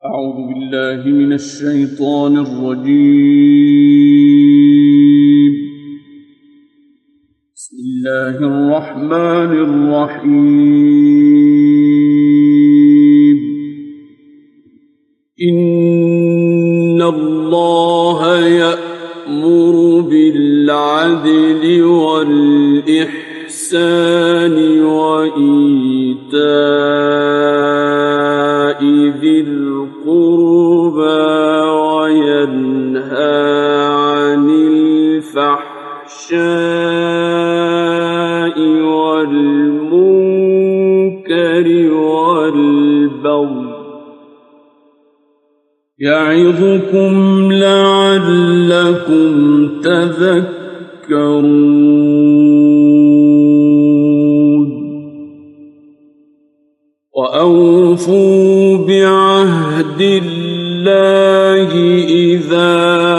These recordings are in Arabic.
أعوذ بالله من الشيطان الرجيم. بسم الله الرحمن الرحيم. إن الله يأمر بالعدل والإحسان وإيتاء ذي القربى وينهى عن الفحشاء والمنكر والبغي يعظكم لعلكم تذكرون. وأوفوا بعهد الله إذا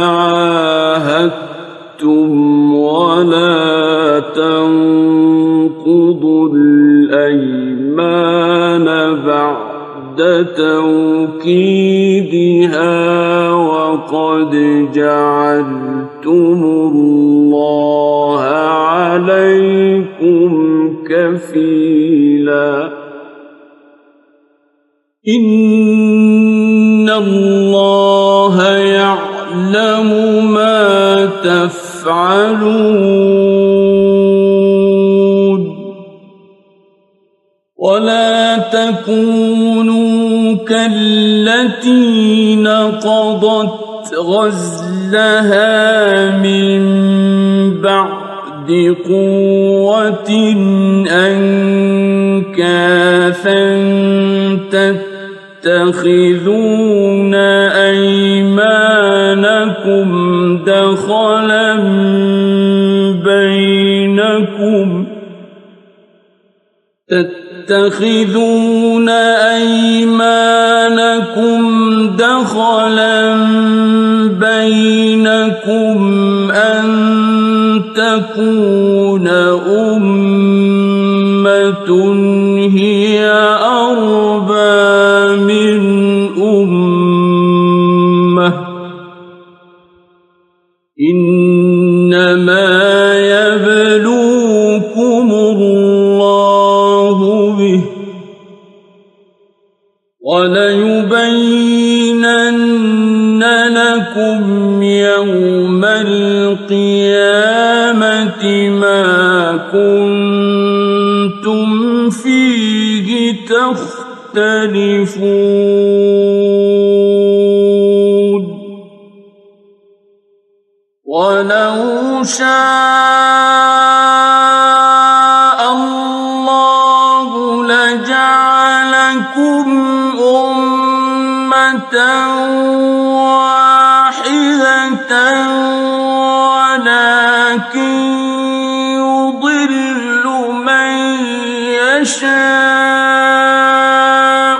عاهدتم ولا تنقضوا الأيمان بعد توكيدها وقد جعلتم الله عليكم كفيلا. إن الله يعلم ما تفعلون. ولا تكونوا كالتي نقضت غزلها من بعد قوة أنكاثا تتخذون أيمانكم دخلا بينكم أن تكون أمة هي أربى من أمة إنما يبلوكم الله به وليبينن لكم يوم القيامة ما كنتم فيه تختلفون. ولو شاء الله لجعلكم أمة واحدة ولكن يضل من يشاء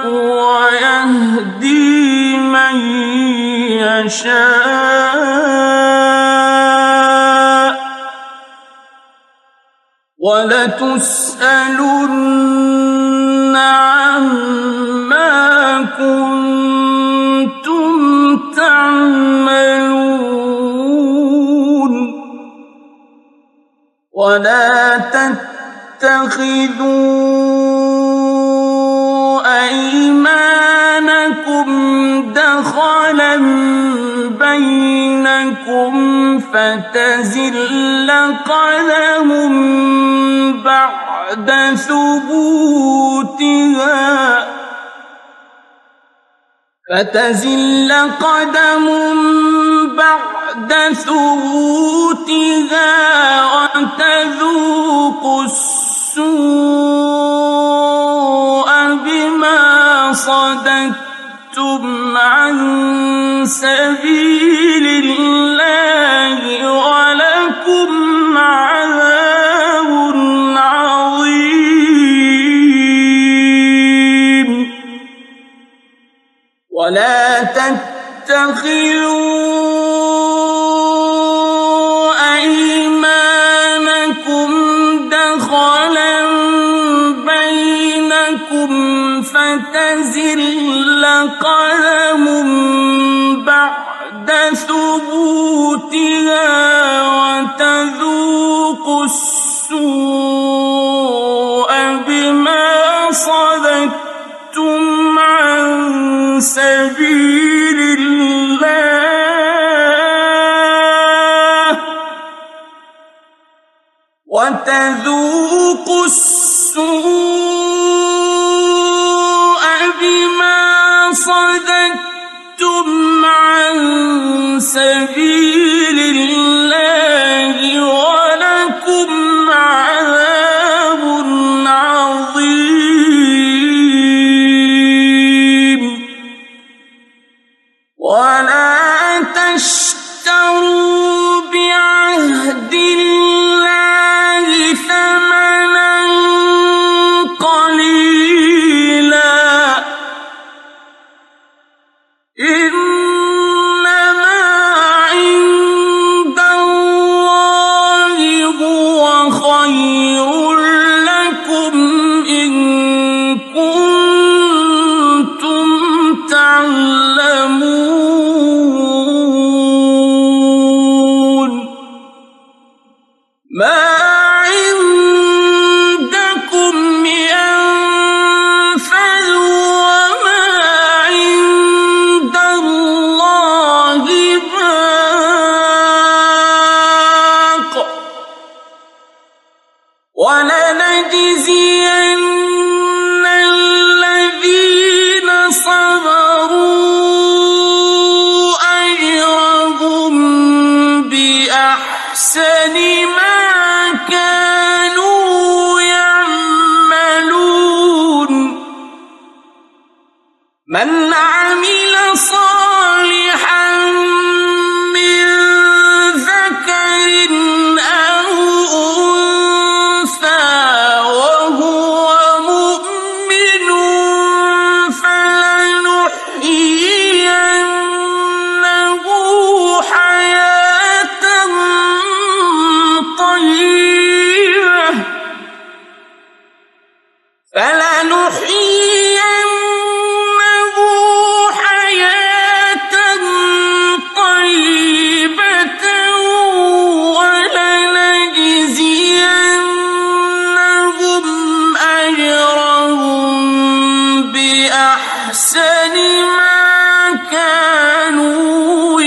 ويهدي من يشاء ولتسألن عما كنتم تعملون. ولا تتخذوا أيمانكم دخلا بينكم فتزل قدم بعد ثبوتها وتذوقوا السوء بما صددتم عن سبيل الله ولكم عذاب عظيم. ولا تتخذوا أيمانكم دخلا بينكم فتزل تزل قدم بعد ثبوتها وتذوق السوء بما صددتم عن سبيل الله وتذوق السوء بما صددتم عن سبيل الله ولكم عذاب عظيم ولا تشتروا بعهد الله ثمنا قليلا إنما عند الله هو خير لكم إن كنتم تعلمون ما عندكم ينفد وما عند الله باق ولنجزين الذين صبروا أجرهم بأحسن ما كانوا يعملون من عمل صالحا من ذكر أو أنثى وهو مؤمن فلنحيينه حياة طيبة ولنجزينهم أجرهم بأحسن ما كانوا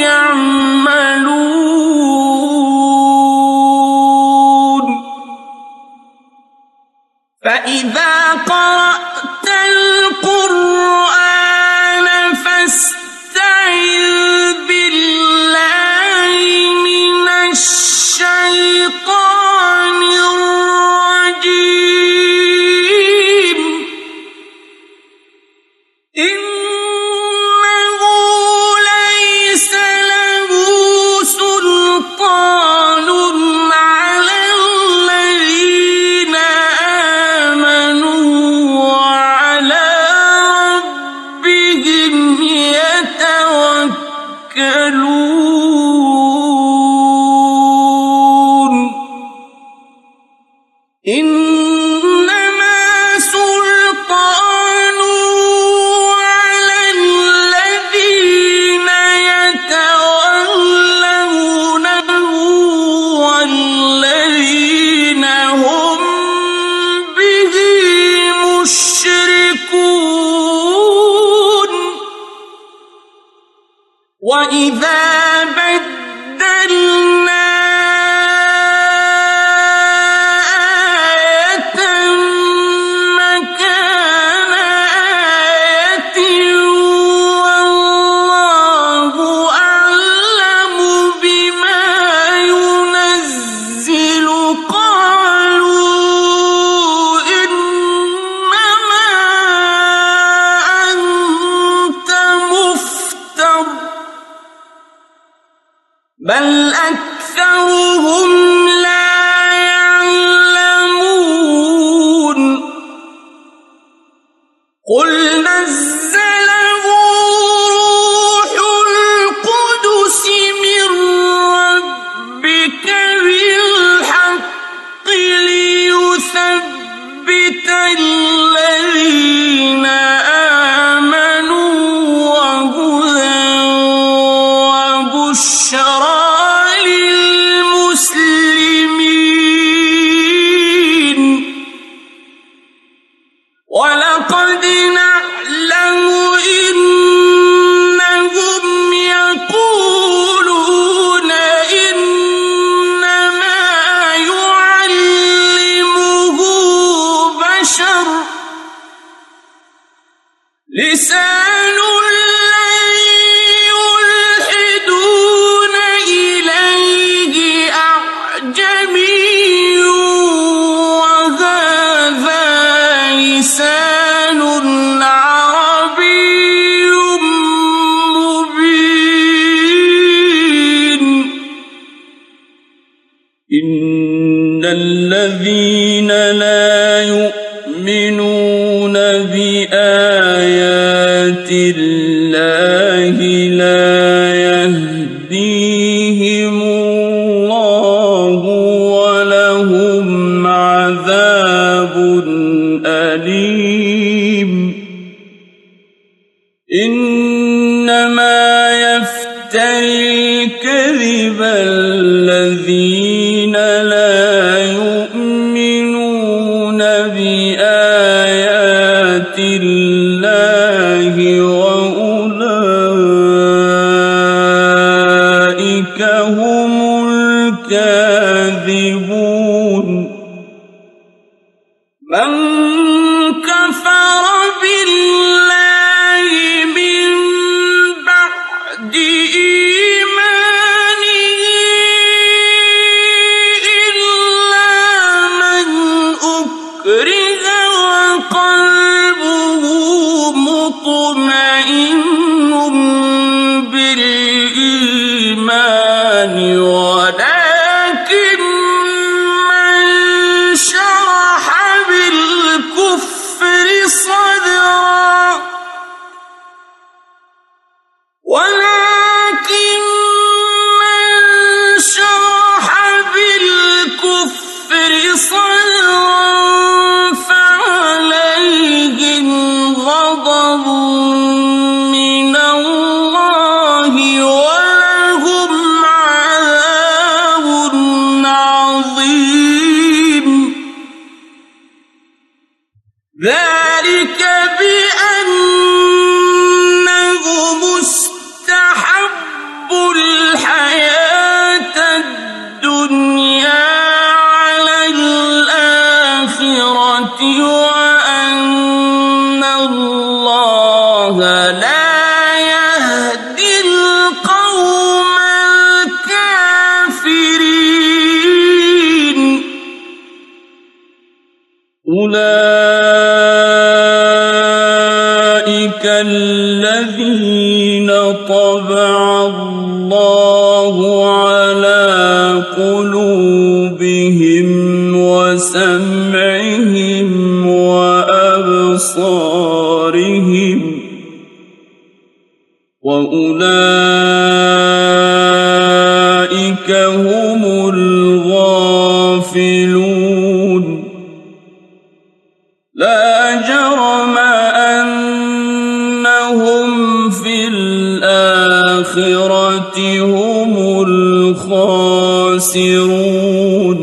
يعملون فإذا قرأت القرآن فاستعذ بالله من الشيطان الرجيم إنه ليس له سلطان على الذين آمنوا وعلى ربهم يتوكلون إنما سلطانه على الذين يتولونه والذين هم به مشركون وإذا بدلنا آية مكان آية والله أعلم بما ينزل قالوا إنما أنت مفتر بل أكثرهم لا يعلمون قل نزله روح القدس من ربك بالحق ليثبت الذين بشرى للمسلمين ولقد نعلم إنهم يقولون إنما يعلمه بشر لسان الذي يلحدون إليه أعجمي وهذا لسان عربي مبين إن الذين لا يؤمنون بآيات الله لا يهديهم الله ولهم عذاب أليم إنما يفتري الكذب الذين لا يؤمنون بآيات الله وأولئك هم الكاذبون من كفر بالله من بعد إيمانه إلا من أكره وقلبه مطمئن بالإيمان ولكن من شرح بالكفر صدرا فعليهم غضب من الله ولهم عذاب عظيم ذلك بأنهم استحبوا الحياة الدنيا على الآخرة وأن الله لا يهدي القوم الكافرين أولئك الذين طبع الله على قلوبهم وسمعهم وأبصارهم وأولئك هم الغافلون لا جرم أنهم في الآخرة هم الخاسرون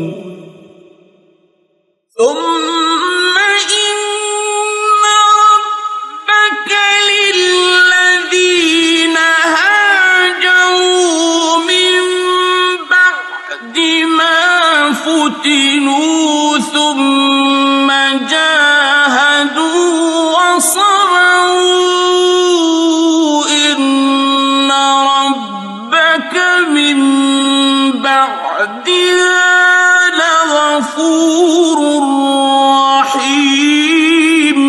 ثم إن ربك للذين هاجروا من بعد ما فتنوا ثم جاهدوا وصبروا إن ربك من بعدها لغفور رحيم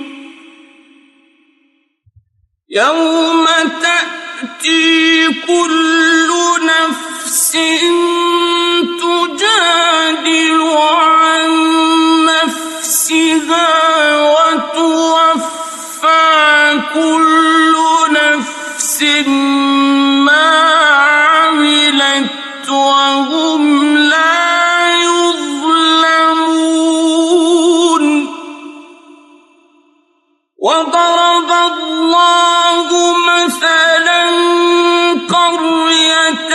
يوم تأتي كل نفس تجادل عن نفسها وتوفى كل نفس ما عملت وهم لا يظلمون وضرب الله مثلا قرية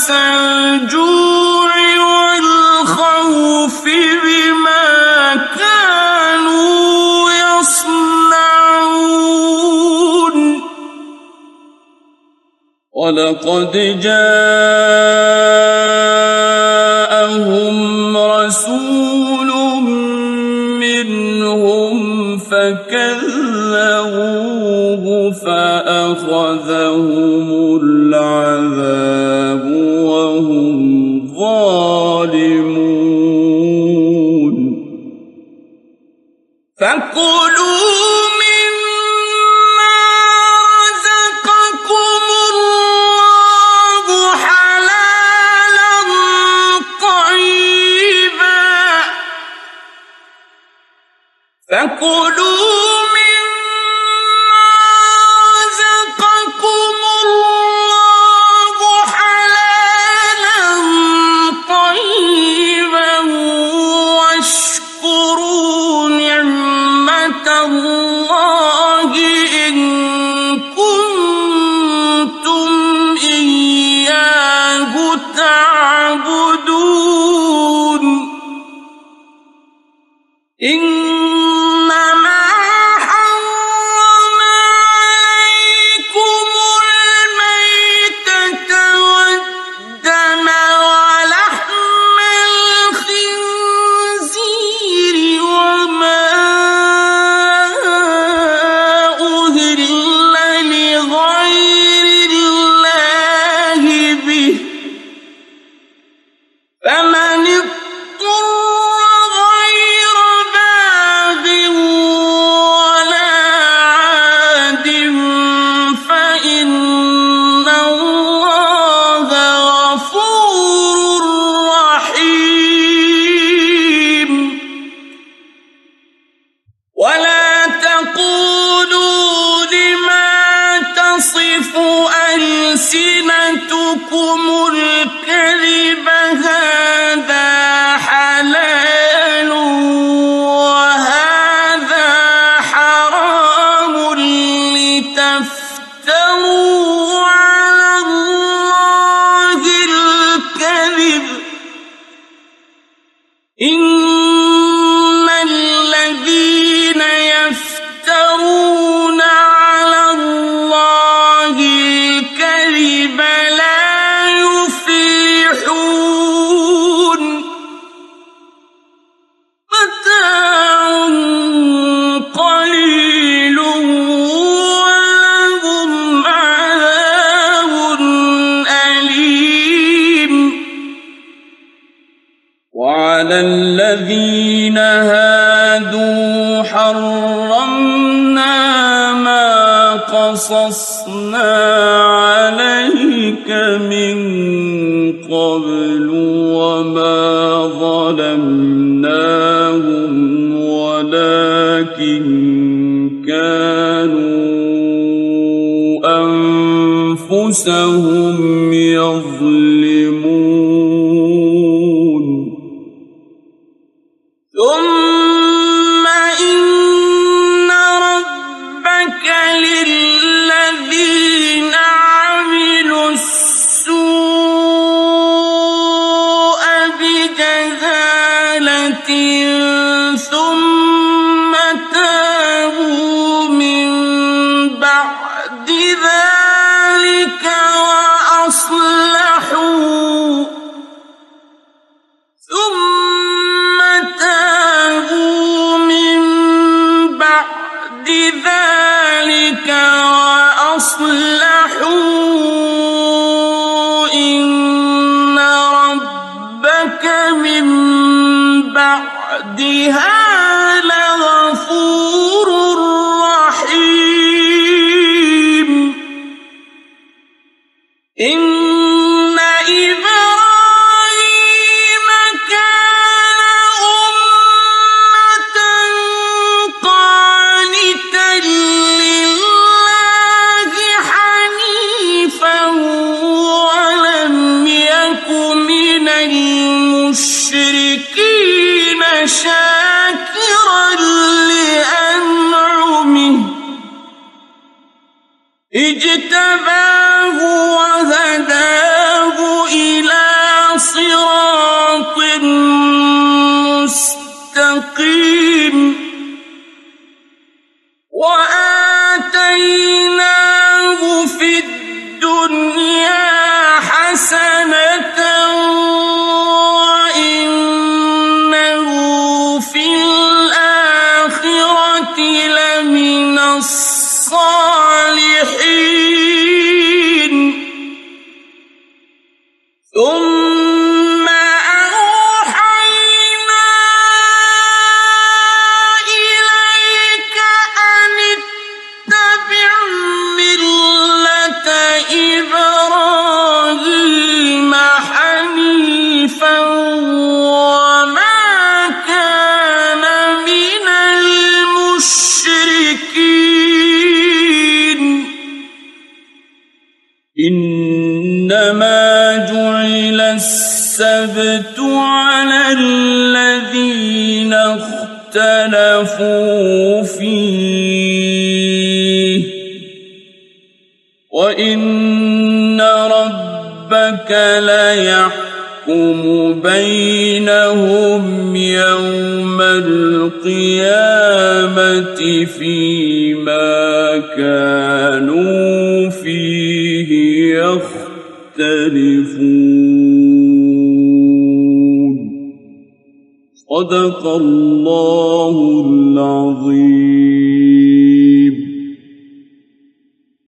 بأس الجوع والخوف بما كانوا يصنعون ولقد جاءهم رسول منهم فكذبوه فأخذهم العذاب وهم ظالمون فكلوا مما رزقكم الله حلالا طيبا واشكروا نعمة الله إن كنتم إياه تعبدون إنما حرم عليكم الميتة والدم ولحم الخنزير وما أهل لغير الله به فمن اضطر غير باغ ولا عاد فإن الله غفور رحيم ولا تقولوا لما تصف ألسنتكم الكذب هذا حلال وهذا حرام لتفتروا على الله الكذب إن الذين يفترون على الله الكذب لا يفلحون متاع قليل ولهم عذاب أليم وعلى الذين هادوا حرمنا ما قصصنا عليك من قبل وما ظلمناهم ولكن كانوا أنفسهم يظلمون ثم إن ربك للذين عملوا السوء بجهالة ثم تابوا من بعد ذلك وأصلحوا إن ربك من بعدها لغفور رحيم إن إبراهيم كان أمة قانتا لله حنيفا ولم يك من المشركين شاكرا لأنعمه اجتباه وهداه حسنة وإنه في الآخرة لمن الصالحين ثم أوحينا إليك أن اتبع ملة إبراهيم حنيفا وما كان من المشركين إنما جعل السبت على الذين اختلفوا فيه وإن ربك ليحكم بينهم يوم القيامة فيما كانوا فيه يختلفون صدق الله العظيم.